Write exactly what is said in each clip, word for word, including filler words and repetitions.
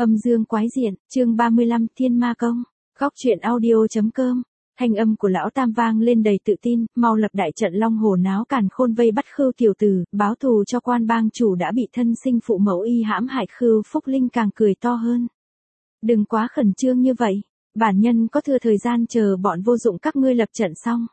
Âm dương quái diện, chương ba mươi lăm, Thiên Ma Công. Góc truyện audio.com. Thanh âm của lão Tam vang lên đầy tự tin, mau lập đại trận long hồ náo càn khôn vây bắt Khưu tiểu tử, báo thù cho quan bang chủ đã bị thân sinh phụ mẫu y hãm hại. Khưu Phúc Linh càng cười to hơn. Đừng quá khẩn trương như vậy, bản nhân có thừa thời gian chờ bọn vô dụng các ngươi lập trận xong.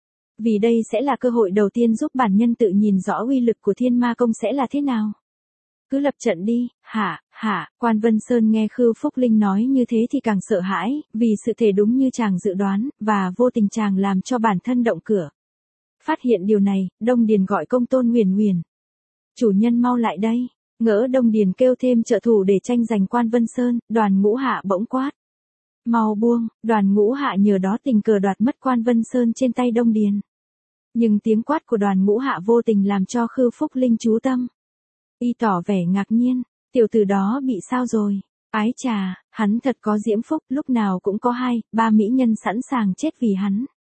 Vì đây sẽ là cơ hội đầu tiên giúp bản nhân tự nhìn rõ uy lực của Thiên Ma Công sẽ là thế nào. Cứ lập trận đi, hả, hả, quan Vân Sơn nghe Khưu Phúc Linh nói như thế thì càng sợ hãi, vì sự thể đúng như chàng dự đoán, và vô tình chàng làm cho bản thân động cửa. Phát hiện điều này, Đông Điền gọi Công Tôn Huyền Huyền. Chủ nhân mau lại đây, ngỡ Đông Điền kêu thêm trợ thủ để tranh giành quan Vân Sơn, Đoàn Ngũ Hạ bỗng quát. Mau buông, Đoàn Ngũ Hạ nhờ đó tình cờ đoạt mất quan Vân Sơn trên tay Đông Điền. Nhưng tiếng quát của Đoàn Ngũ Hạ vô tình làm cho Khưu Phúc Linh chú tâm. Y tỏ vẻ ngạc nhiên, tiểu tử đó bị sao rồi? Ái chà, hắn thật có diễm phúc, lúc nào cũng có hai, ba mỹ nhân sẵn sàng chết vì hắn.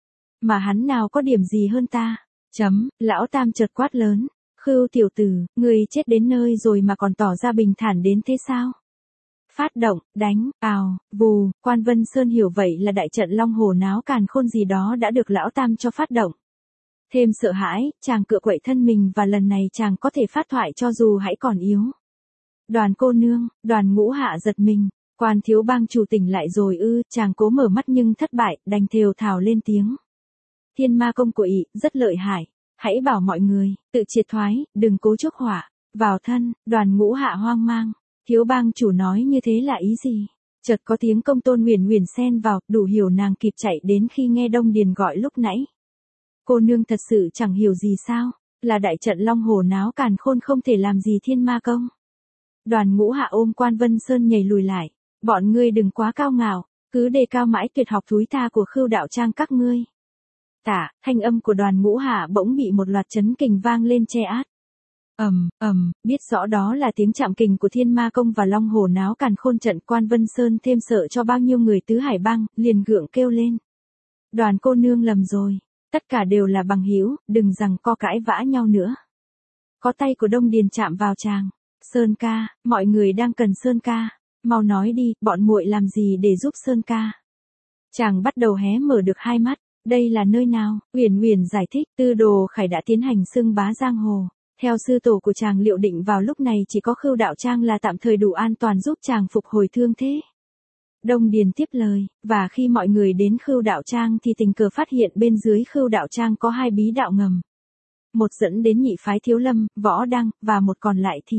Mà hắn nào có điểm gì hơn ta? Chấm, lão Tam chợt quát lớn, Khưu tiểu tử, ngươi chết đến nơi rồi mà còn tỏ ra bình thản đến thế sao? Phát động, đánh, ào, vù, quan Vân Sơn hiểu vậy là đại trận long hồ náo càn khôn gì đó đã được lão Tam cho phát động. Thêm sợ hãi, chàng cựa quậy thân mình và lần này chàng có thể phát thoại cho dù hãy còn yếu. Đoàn cô nương, Đoàn Ngũ Hạ giật mình, quan thiếu bang chủ tỉnh lại rồi ư, chàng cố mở mắt nhưng thất bại, đành thều thào lên tiếng. Thiên Ma Công của ị, rất lợi hại, hãy bảo mọi người, tự triệt thoái, đừng cố chuốc hỏa, vào thân. Đoàn Ngũ Hạ hoang mang, thiếu bang chủ nói như thế là ý gì? Chợt có tiếng Công Tôn Huyền Huyền xen vào, đủ hiểu nàng kịp chạy đến khi nghe Đông Điền gọi lúc nãy. Cô nương thật sự chẳng hiểu gì sao, là đại trận long hồ náo càn khôn không thể làm gì Thiên Ma Công. Đoàn Ngũ Hạ ôm quan Vân Sơn nhảy lùi lại, bọn ngươi đừng quá cao ngạo, cứ đề cao mãi tuyệt học thúi tha của Khưu đạo trang các ngươi. Tả, thanh âm của Đoàn Ngũ Hạ bỗng bị một loạt chấn kình vang lên che át. Ầm, ầm, biết rõ đó là tiếng chạm kình của Thiên Ma Công và long hồ náo càn khôn trận. Quan Vân Sơn thêm sợ cho bao nhiêu người tứ hải bang, liền gượng kêu lên. Đoàn cô nương lầm rồi. Tất cả đều là bằng hữu, đừng rằng co cãi vã nhau nữa. Có tay của Đông Điền chạm vào chàng. Sơn ca, mọi người đang cần Sơn ca. Mau nói đi, bọn muội làm gì để giúp Sơn ca? Chàng bắt đầu hé mở được hai mắt. Đây là nơi nào? Huyền Huyền giải thích. Tư Đồ Khải đã tiến hành xưng bá giang hồ. Theo sư tổ của chàng liệu định vào lúc này chỉ có Khưu đạo trang là tạm thời đủ an toàn giúp chàng phục hồi thương thế. Đông Điền tiếp lời, và khi mọi người đến Khưu đạo trang thì tình cờ phát hiện bên dưới Khưu đạo trang có hai bí đạo ngầm. Một dẫn đến nhị phái Thiếu Lâm, Võ Đăng, và một còn lại thì.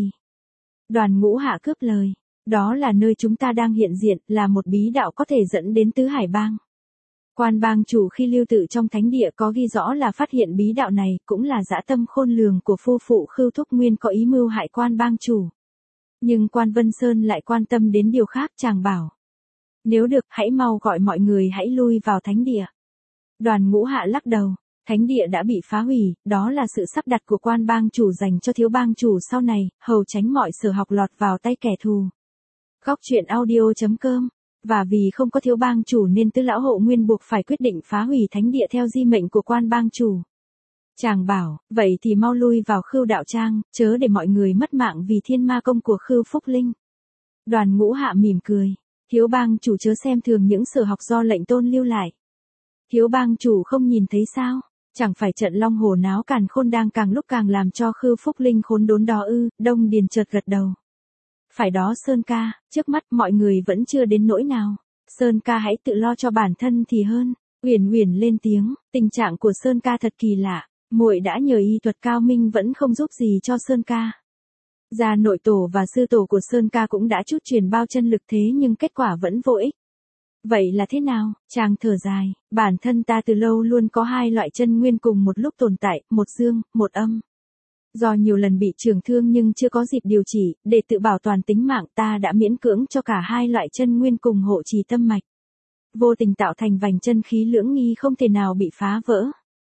Đoàn Ngũ Hạ cướp lời, đó là nơi chúng ta đang hiện diện, là một bí đạo có thể dẫn đến tứ hải bang. Quan bang chủ khi lưu tự trong thánh địa có ghi rõ là phát hiện bí đạo này, cũng là dã tâm khôn lường của phu phụ Khưu Thúc Nguyên có ý mưu hại quan bang chủ. Nhưng quan Vân Sơn lại quan tâm đến điều khác, chàng bảo. Nếu được, hãy mau gọi mọi người hãy lui vào thánh địa. Đoàn Ngũ Hạ lắc đầu, thánh địa đã bị phá hủy, đó là sự sắp đặt của quan bang chủ dành cho thiếu bang chủ sau này, hầu tránh mọi sở học lọt vào tay kẻ thù. Góc truyện audio.com. Và vì không có thiếu bang chủ nên Tứ lão hộ Nguyên buộc phải quyết định phá hủy thánh địa theo di mệnh của quan bang chủ. Chàng bảo, vậy thì mau lui vào Khưu đạo trang, chớ để mọi người mất mạng vì Thiên Ma Công của Khưu Phúc Linh. Đoàn Ngũ Hạ mỉm cười. Thiếu bang chủ chớ xem thường những sở học do lệnh tôn lưu lại. Thiếu bang chủ không nhìn thấy sao, chẳng phải trận long hồ náo càn khôn đang càng lúc càng làm cho Khưu Phúc Linh khốn đốn đó ư? Đông Điền chợt gật đầu. Phải đó Sơn ca, trước mắt mọi người vẫn chưa đến nỗi nào. Sơn ca hãy tự lo cho bản thân thì hơn. Huyền Huyền lên tiếng, tình trạng của Sơn ca thật kỳ lạ, muội đã nhờ y thuật cao minh vẫn không giúp gì cho Sơn ca. Gia nội tổ và sư tổ của Sơn ca cũng đã chút truyền bao chân lực thế nhưng kết quả vẫn vô ích. Vậy là thế nào? Chàng thở dài, bản thân ta từ lâu luôn có hai loại chân nguyên cùng một lúc tồn tại, một dương, một âm. Do nhiều lần bị trưởng thương nhưng chưa có dịp điều trị, để tự bảo toàn tính mạng ta đã miễn cưỡng cho cả hai loại chân nguyên cùng hộ trì tâm mạch. Vô tình tạo thành vành chân khí lưỡng nghi không thể nào bị phá vỡ.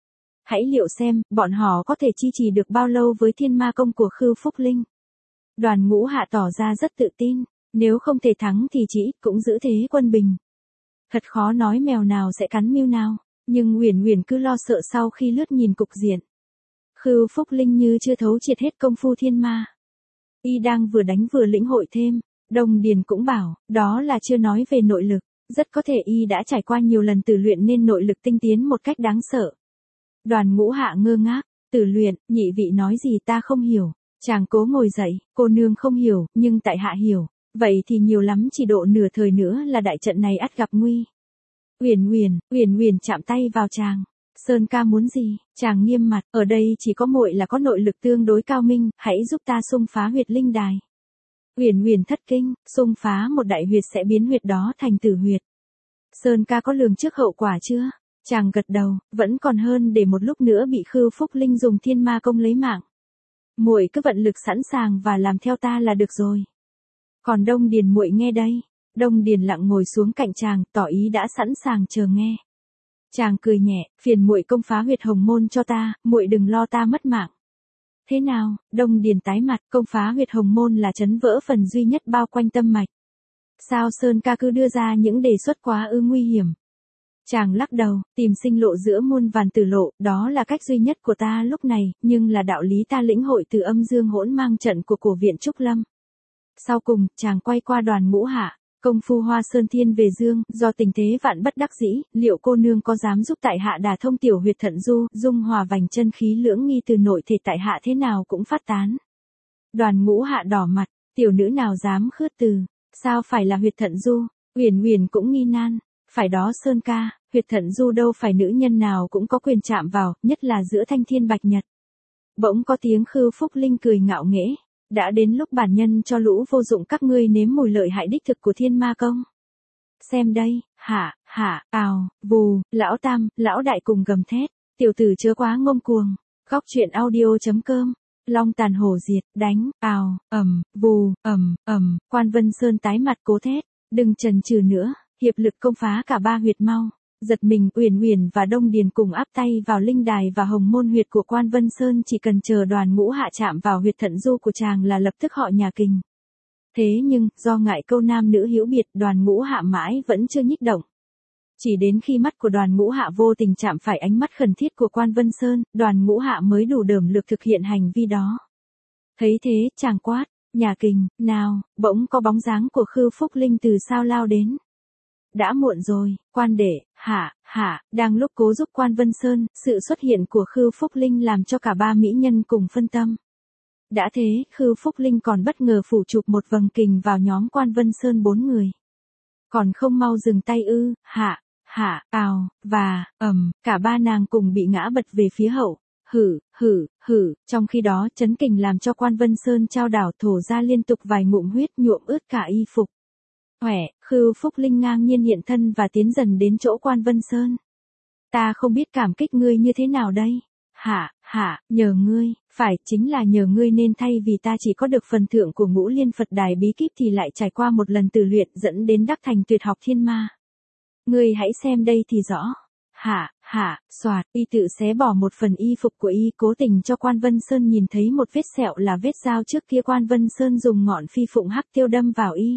Hãy liệu xem, bọn họ có thể chi trì được bao lâu với Thiên Ma Công của Khưu Phúc Linh. Đoàn Ngũ Hạ tỏ ra rất tự tin, nếu không thể thắng thì chỉ cũng giữ thế quân bình. Thật khó nói mèo nào sẽ cắn mưu nào, nhưng Huyền Huyền cứ lo sợ sau khi lướt nhìn cục diện. Khưu Phúc Linh như chưa thấu triệt hết công phu thiên ma. Y đang vừa đánh vừa lĩnh hội thêm, Đông Điền cũng bảo, đó là chưa nói về nội lực, rất có thể y đã trải qua nhiều lần tử luyện nên nội lực tinh tiến một cách đáng sợ. Đoàn Ngũ Hạ ngơ ngác, tử luyện, nhị vị nói gì ta không hiểu. Chàng cố ngồi dậy, cô nương không hiểu, nhưng tại hạ hiểu, vậy thì nhiều lắm chỉ độ nửa thời nữa là đại trận này ắt gặp nguy. Uyển Uyển, Uyển Uyển chạm tay vào chàng. Sơn ca muốn gì? Chàng nghiêm mặt, ở đây chỉ có muội là có nội lực tương đối cao minh, hãy giúp ta xung phá huyệt linh đài. Uyển Uyển thất kinh, xung phá một đại huyệt sẽ biến huyệt đó thành tử huyệt. Sơn ca có lường trước hậu quả chưa? Chàng gật đầu, vẫn còn hơn để một lúc nữa bị Khư Phúc Linh dùng thiên ma công lấy mạng. Muội cứ vận lực sẵn sàng và làm theo ta là được rồi. Còn Đông Điền muội nghe đây. Đông Điền lặng ngồi xuống cạnh chàng, tỏ ý đã sẵn sàng chờ nghe. Chàng cười nhẹ, phiền muội công phá huyệt hồng môn cho ta, muội đừng lo ta mất mạng. Thế nào? Đông Điền tái mặt, công phá huyệt hồng môn là trấn vỡ phần duy nhất bao quanh tâm mạch. Sao Sơn ca cứ đưa ra những đề xuất quá ư nguy hiểm? Chàng lắc đầu, tìm sinh lộ giữa muôn vàn tử lộ, đó là cách duy nhất của ta lúc này, nhưng là đạo lý ta lĩnh hội từ âm dương hỗn mang trận của cổ viện Trúc Lâm. Sau cùng, chàng quay qua Đoàn Ngũ Hạ, công phu Hoa Sơn Thiên về dương, do tình thế vạn bất đắc dĩ, liệu cô nương có dám giúp tại hạ đả thông tiểu huyệt thận du, dung hòa vành chân khí lưỡng nghi từ nội thể tại hạ thế nào cũng phát tán. Đoàn Ngũ Hạ đỏ mặt, tiểu nữ nào dám khước từ, sao phải là huyệt thận du? Uyển Uyển cũng nghi nan, phải đó Sơn ca, huyệt thận du đâu phải nữ nhân nào cũng có quyền chạm vào, nhất là giữa thanh thiên bạch nhật. Bỗng có tiếng Khư Phúc Linh cười ngạo nghễ, đã đến lúc bản nhân cho lũ vô dụng các ngươi nếm mùi lợi hại đích thực của thiên ma công. Xem đây, hả, hả, ào, vù, lão tam, lão đại cùng gầm thét, tiểu tử chớ quá ngông cuồng. Góc truyện audio chấm com. Long tàn hổ diệt, đánh, ào, ầm, vù, ầm, ầm, Quan Vân Sơn tái mặt cố thét, đừng chần chừ nữa, hiệp lực công phá cả ba huyệt mau. Giật mình, Uyển Uyển và Đông Điền cùng áp tay vào linh đài và hồng môn huyệt của Quan Vân Sơn, chỉ cần chờ Đoàn Ngũ Hạ chạm vào huyệt thận du của chàng là lập tức họ nhà kình. Thế nhưng, do ngại câu nam nữ hữu biệt, Đoàn Ngũ Hạ mãi vẫn chưa nhích động. Chỉ đến khi mắt của Đoàn Ngũ Hạ vô tình chạm phải ánh mắt khẩn thiết của Quan Vân Sơn, Đoàn Ngũ Hạ mới đủ đởm lực thực hiện hành vi đó. Thấy thế, chàng quát, nhà kình, nào, bỗng có bóng dáng của Khư Phúc Linh từ sao lao đến. Đã muộn rồi, quan đệ, hả, hả, đang lúc cố giúp Quan Vân Sơn, sự xuất hiện của Khư Phúc Linh làm cho cả ba mỹ nhân cùng phân tâm. Đã thế, Khư Phúc Linh còn bất ngờ phủ chụp một vầng kình vào nhóm Quan Vân Sơn bốn người. Còn không mau dừng tay ư, hả, hả, ào, và, ầm, cả ba nàng cùng bị ngã bật về phía hậu. Hử, hử, hử, trong khi đó chấn kình làm cho Quan Vân Sơn trao đảo thổ ra liên tục vài ngụm huyết nhuộm ướt cả y phục. Huệ, Khư Phúc Linh ngang nhiên hiện thân và tiến dần đến chỗ Quan Vân Sơn. Ta không biết cảm kích ngươi như thế nào đây. Hả, hả, nhờ ngươi, phải, chính là nhờ ngươi nên thay vì ta chỉ có được phần thưởng của Ngũ Liên Phật Đài bí kíp thì lại trải qua một lần tử luyện dẫn đến đắc thành tuyệt học thiên ma. Ngươi hãy xem đây thì rõ. Hả, hả, soạt, y tự xé bỏ một phần y phục của y, cố tình cho Quan Vân Sơn nhìn thấy một vết sẹo là vết dao trước kia Quan Vân Sơn dùng ngọn phi phụng hắc tiêu đâm vào y.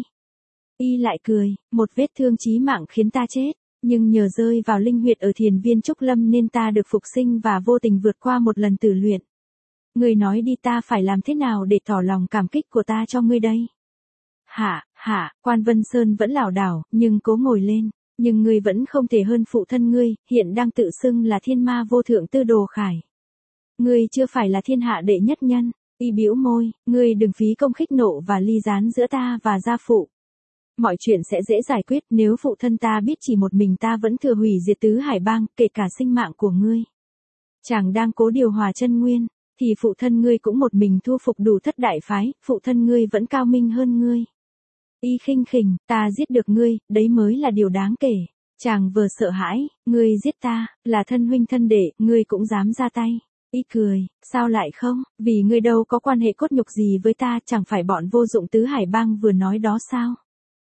Y lại cười, một vết thương chí mạng khiến ta chết, nhưng nhờ rơi vào linh huyệt ở thiền viên Trúc Lâm nên ta được phục sinh và vô tình vượt qua một lần tử luyện. Ngươi nói đi, ta phải làm thế nào để tỏ lòng cảm kích của ta cho ngươi đây? Hả, hả, Quan Vân Sơn vẫn lảo đảo, nhưng cố ngồi lên, nhưng ngươi vẫn không thể hơn phụ thân ngươi, hiện đang tự xưng là thiên ma vô thượng Tư Đồ Khải. Ngươi chưa phải là thiên hạ đệ nhất nhân. Y bĩu môi, ngươi đừng phí công khích nộ và ly gián giữa ta và gia phụ. Mọi chuyện sẽ dễ giải quyết nếu phụ thân ta biết chỉ một mình ta vẫn thừa hủy diệt tứ hải bang, kể cả sinh mạng của ngươi. Chàng đang cố điều hòa chân nguyên, thì phụ thân ngươi cũng một mình thu phục đủ thất đại phái, phụ thân ngươi vẫn cao minh hơn ngươi. Y khinh khỉnh, ta giết được ngươi, đấy mới là điều đáng kể. Chàng vừa sợ hãi, ngươi giết ta, là thân huynh thân đệ, ngươi cũng dám ra tay. Y cười, sao lại không, vì ngươi đâu có quan hệ cốt nhục gì với ta, chẳng phải bọn vô dụng tứ hải bang vừa nói đó sao?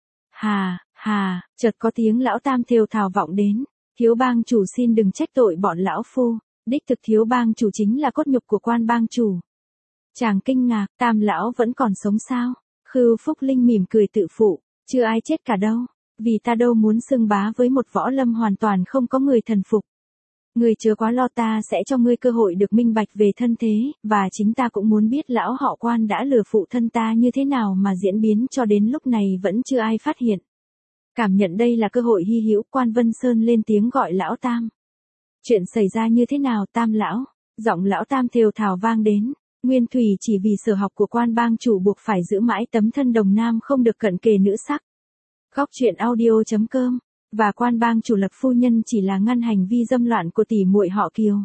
Hà, hà, chợt có tiếng lão tam thều thào vọng đến, thiếu bang chủ xin đừng trách tội bọn lão phu, đích thực thiếu bang chủ chính là cốt nhục của Quan bang chủ. Chàng kinh ngạc, tam lão vẫn còn sống sao? Khư Phúc Linh mỉm cười tự phụ, chưa ai chết cả đâu, vì ta đâu muốn xưng bá với một võ lâm hoàn toàn không có người thần phục. Ngươi chớ quá lo, ta sẽ cho ngươi cơ hội được minh bạch về thân thế, và chính ta cũng muốn biết lão họ Quan đã lừa phụ thân ta như thế nào mà diễn biến cho đến lúc này vẫn chưa ai phát hiện. Cảm nhận đây là cơ hội hy hữu, Quan Vân Sơn lên tiếng gọi lão Tam. Chuyện xảy ra như thế nào Tam lão? Giọng lão Tam thều thào vang đến. Nguyên Thủy chỉ vì sở học của Quan bang chủ buộc phải giữ mãi tấm thân đồng nam không được cận kề nữ sắc. Góc truyện audio chấm com. Và Quan bang chủ Lập phu nhân chỉ là ngăn hành vi dâm loạn của tỷ muội họ Kiều.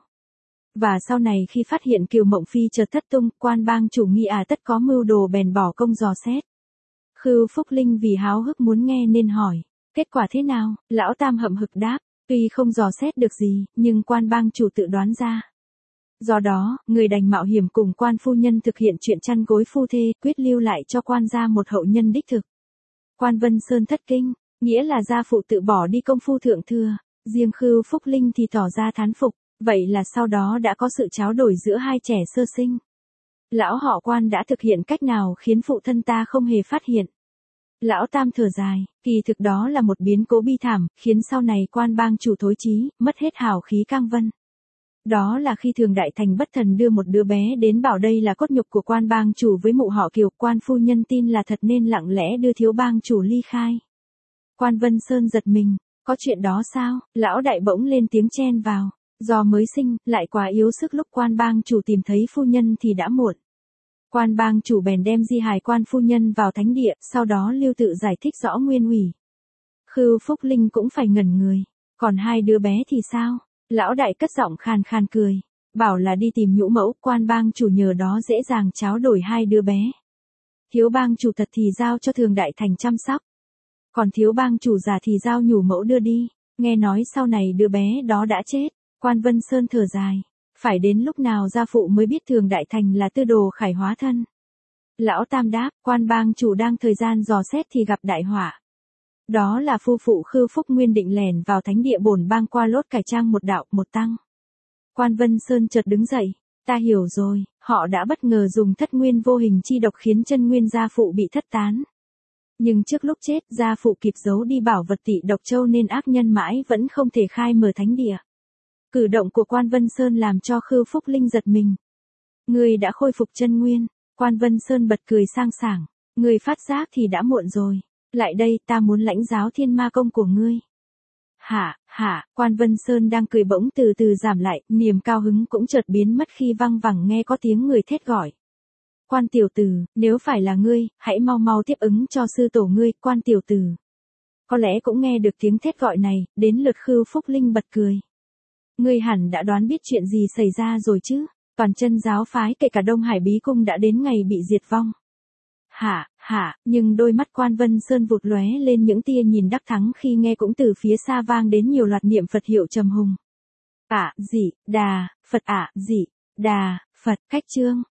Và sau này khi phát hiện Kiều Mộng Phi chợt thất tung, Quan bang chủ nghi à tất có mưu đồ bèn bỏ công dò xét. Khưu Phúc Linh vì háo hức muốn nghe nên hỏi, kết quả thế nào? Lão Tam hậm hực đáp, tuy không dò xét được gì, nhưng Quan bang chủ tự đoán ra. Do đó, người đành mạo hiểm cùng Quan phu nhân thực hiện chuyện chăn gối phu thê, quyết lưu lại cho Quan gia một hậu nhân đích thực. Quan Vân Sơn thất kinh, nghĩa là gia phụ tự bỏ đi công phu thượng thừa, riêng Khưu Phúc Linh thì tỏ ra thán phục, vậy là sau đó đã có sự tráo đổi giữa hai trẻ sơ sinh. Lão họ Quan đã thực hiện cách nào khiến phụ thân ta không hề phát hiện? Lão Tam thở dài, kỳ thực đó là một biến cố bi thảm, khiến sau này Quan bang chủ thối chí, mất hết hào khí cang vân. Đó là khi Thường Đại Thành bất thần đưa một đứa bé đến bảo đây là cốt nhục của Quan bang chủ với mụ họ Kiều, Quan phu nhân tin là thật nên lặng lẽ đưa thiếu bang chủ ly khai. Quan Vân Sơn giật mình, có chuyện đó sao? Lão đại bỗng lên tiếng chen vào, do mới sinh, lại quá yếu sức, lúc Quan bang chủ tìm thấy phu nhân thì đã muộn. Quan bang chủ bèn đem di hài Quan phu nhân vào thánh địa, sau đó lưu tự giải thích rõ nguyên ủy. Khưu Phúc Linh cũng phải ngẩn người, còn hai đứa bé thì sao? Lão đại cất giọng khàn khàn cười, bảo là đi tìm nhũ mẫu, Quan bang chủ nhờ đó dễ dàng tráo đổi hai đứa bé. Thiếu bang chủ thật thì giao cho Thường Đại Thành chăm sóc. Còn thiếu bang chủ già thì giao nhũ mẫu đưa đi, nghe nói sau này đứa bé đó đã chết. Quan Vân Sơn thở dài, phải đến lúc nào gia phụ mới biết Thường Đại Thành là tư đồ khải hóa thân. Lão Tam đáp, Quan bang chủ đang thời gian dò xét thì gặp đại họa. Đó là phu phụ Khưu Phúc Nguyên định lẻn vào thánh địa bổn bang qua lốt cải trang một đạo, một tăng. Quan Vân Sơn chợt đứng dậy, ta hiểu rồi, họ đã bất ngờ dùng thất nguyên vô hình chi độc khiến chân nguyên gia phụ bị thất tán. Nhưng trước lúc chết, gia phụ kịp giấu đi bảo vật Tị Độc Châu nên ác nhân mãi vẫn không thể khai mở thánh địa. Cử động của Quan Vân Sơn làm cho Khưu Phúc Linh giật mình. Người đã khôi phục chân nguyên. Quan Vân Sơn bật cười sang sảng, người phát giác thì đã muộn rồi. Lại đây, ta muốn lãnh giáo thiên ma công của ngươi. Hả, hả, Quan Vân Sơn đang cười bỗng từ từ giảm lại, niềm cao hứng cũng chợt biến mất khi văng vẳng nghe có tiếng người thét gọi. Quan tiểu tử, nếu phải là ngươi, hãy mau mau tiếp ứng cho sư tổ ngươi, Quan tiểu tử. Có lẽ cũng nghe được tiếng thét gọi này, đến lượt Khưu Phúc Linh bật cười. Ngươi hẳn đã đoán biết chuyện gì xảy ra rồi chứ, toàn chân giáo phái kể cả Đông Hải Bí Cung đã đến ngày bị diệt vong. Hả, hả, nhưng đôi mắt Quan Vân Sơn vụt lóe lên những tia nhìn đắc thắng khi nghe cũng từ phía xa vang đến nhiều loạt niệm Phật hiệu trầm hùng. Ạ, dị, đà, Phật ạ, dị, đà, Phật, cách chương.